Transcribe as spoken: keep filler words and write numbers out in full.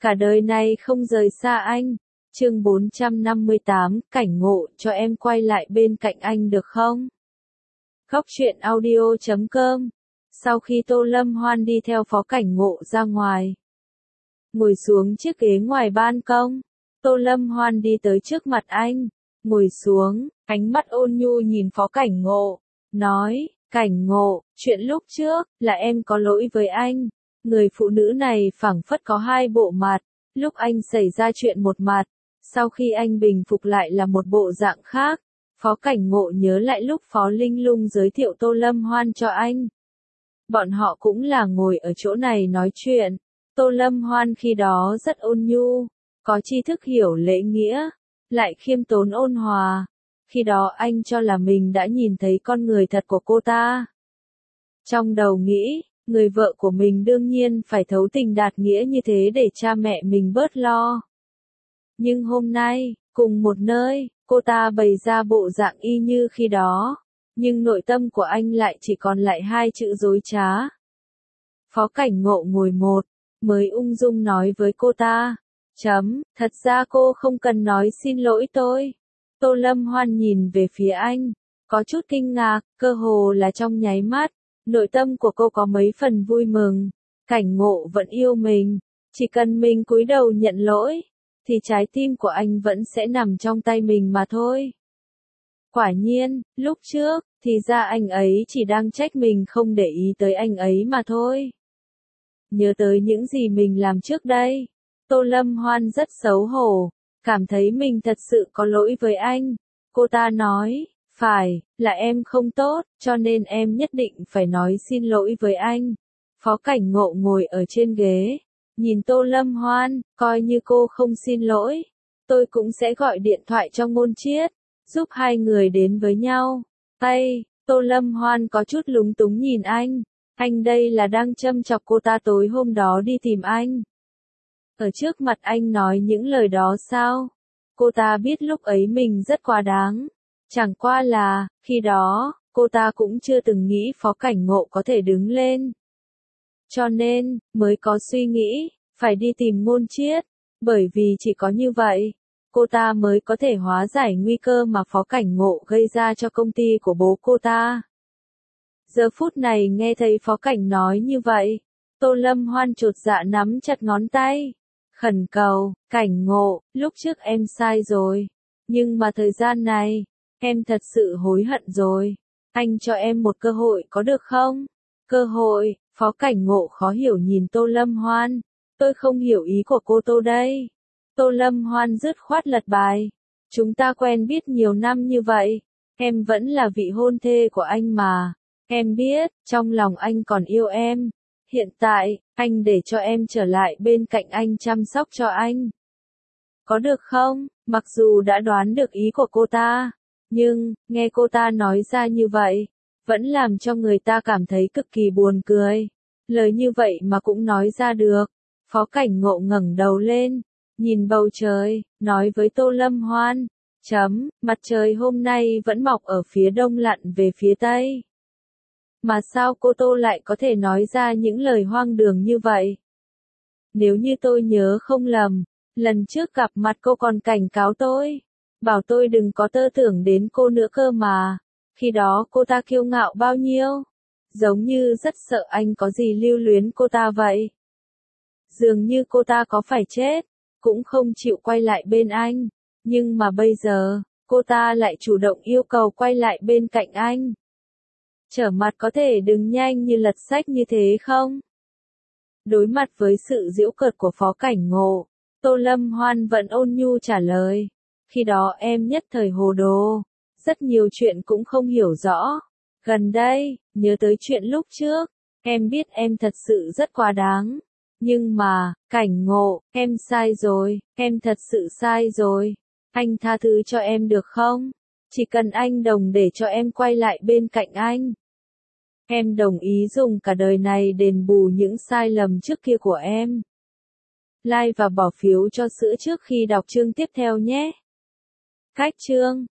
cả đời này không rời xa anh. Chương bốn trăm năm mươi tám, cảnh ngộ, cho em quay lại bên cạnh anh được không? Góc truyện audio chấm com. Sau khi Tô Lâm Hoan đi theo Phó Cảnh Ngộ ra ngoài, ngồi xuống chiếc ghế ngoài ban công, Tô Lâm Hoan đi tới trước mặt anh, ngồi xuống, ánh mắt ôn nhu nhìn Phó Cảnh Ngộ, nói, Cảnh Ngộ, chuyện lúc trước, là em có lỗi với anh. Người phụ nữ này phảng phất có hai bộ mặt, lúc anh xảy ra chuyện một mặt, sau khi anh bình phục lại là một bộ dạng khác. Phó Cảnh Ngộ nhớ lại lúc Phó Linh Lung giới thiệu Tô Lâm Hoan cho anh. Bọn họ cũng là ngồi ở chỗ này nói chuyện. Tô Lâm Hoan khi đó rất ôn nhu, có tri thức hiểu lễ nghĩa, lại khiêm tốn ôn hòa. Khi đó anh cho là mình đã nhìn thấy con người thật của cô ta. Trong đầu nghĩ, người vợ của mình đương nhiên phải thấu tình đạt nghĩa như thế để cha mẹ mình bớt lo. Nhưng hôm nay, cùng một nơi, cô ta bày ra bộ dạng y như khi đó, nhưng nội tâm của anh lại chỉ còn lại hai chữ dối trá. Phó Cảnh Ngộ ngồi một, mới ung dung nói với cô ta, chấm, thật ra cô không cần nói xin lỗi tôi. Tô Lâm Hoan nhìn về phía anh, có chút kinh ngạc, cơ hồ là trong nháy mắt, nội tâm của cô có mấy phần vui mừng. Cảnh Ngộ vẫn yêu mình, chỉ cần mình cúi đầu nhận lỗi, thì trái tim của anh vẫn sẽ nằm trong tay mình mà thôi. Quả nhiên, lúc trước, thì ra anh ấy chỉ đang trách mình không để ý tới anh ấy mà thôi. Nhớ tới những gì mình làm trước đây, Tô Lâm Hoan rất xấu hổ, cảm thấy mình thật sự có lỗi với anh. Cô ta nói, phải, là em không tốt, cho nên em nhất định phải nói xin lỗi với anh. Phó Cảnh Ngộ ngồi ở trên ghế, nhìn Tô Lâm Hoan, coi như cô không xin lỗi, tôi cũng sẽ gọi điện thoại cho Ngôn Chiết, giúp hai người đến với nhau. Tay, Tô Lâm Hoan có chút lúng túng nhìn anh, anh đây là đang châm chọc cô ta tối hôm đó đi tìm anh. Ở trước mặt anh nói những lời đó sao? Cô ta biết lúc ấy mình rất quá đáng. Chẳng qua là, khi đó, cô ta cũng chưa từng nghĩ Phó Cảnh Ngộ có thể đứng lên. Cho nên, mới có suy nghĩ, phải đi tìm Ngôn Chiết, bởi vì chỉ có như vậy, cô ta mới có thể hóa giải nguy cơ mà Phó Cảnh Ngộ gây ra cho công ty của bố cô ta. Giờ phút này nghe thấy Phó Cảnh nói như vậy, Tô Lâm Hoan chột dạ nắm chặt ngón tay, khẩn cầu, Cảnh Ngộ, lúc trước em sai rồi, nhưng mà thời gian này, em thật sự hối hận rồi, anh cho em một cơ hội có được không? Cơ hội? Phó Cảnh Ngộ khó hiểu nhìn Tô Lâm Hoan, tôi không hiểu ý của cô Tô đây. Tô Lâm Hoan dứt khoát lật bài, chúng ta quen biết nhiều năm như vậy, em vẫn là vị hôn thê của anh mà, em biết, trong lòng anh còn yêu em, hiện tại, anh để cho em trở lại bên cạnh anh chăm sóc cho anh. Có được không? Mặc dù đã đoán được ý của cô ta, nhưng, nghe cô ta nói ra như vậy, vẫn làm cho người ta cảm thấy cực kỳ buồn cười. Lời như vậy mà cũng nói ra được. Phó Cảnh Ngộ ngẩng đầu lên, nhìn bầu trời, nói với Tô Lâm Hoan, chấm, mặt trời hôm nay vẫn mọc ở phía đông lặn về phía tây. Mà sao cô Tô lại có thể nói ra những lời hoang đường như vậy? Nếu như tôi nhớ không lầm, lần trước gặp mặt cô còn cảnh cáo tôi, bảo tôi đừng có tơ tưởng đến cô nữa cơ mà. Khi đó cô ta kiêu ngạo bao nhiêu? Giống như rất sợ anh có gì lưu luyến cô ta vậy. Dường như cô ta có phải chết, cũng không chịu quay lại bên anh. Nhưng mà bây giờ, cô ta lại chủ động yêu cầu quay lại bên cạnh anh. Trở mặt có thể đừng nhanh như lật sách như thế không? Đối mặt với sự giễu cợt của Phó Cảnh Ngộ, Tô Lâm Hoan vẫn ôn nhu trả lời. Khi đó em nhất thời hồ đồ, rất nhiều chuyện cũng không hiểu rõ. Gần đây, nhớ tới chuyện lúc trước, em biết em thật sự rất quá đáng. Nhưng mà, Cảnh Ngộ, em sai rồi, em thật sự sai rồi. Anh tha thứ cho em được không? Chỉ cần anh đồng để cho em quay lại bên cạnh anh. Em đồng ý dùng cả đời này đền bù những sai lầm trước kia của em. Like và bỏ phiếu cho sữa trước khi đọc chương tiếp theo nhé. Cách chương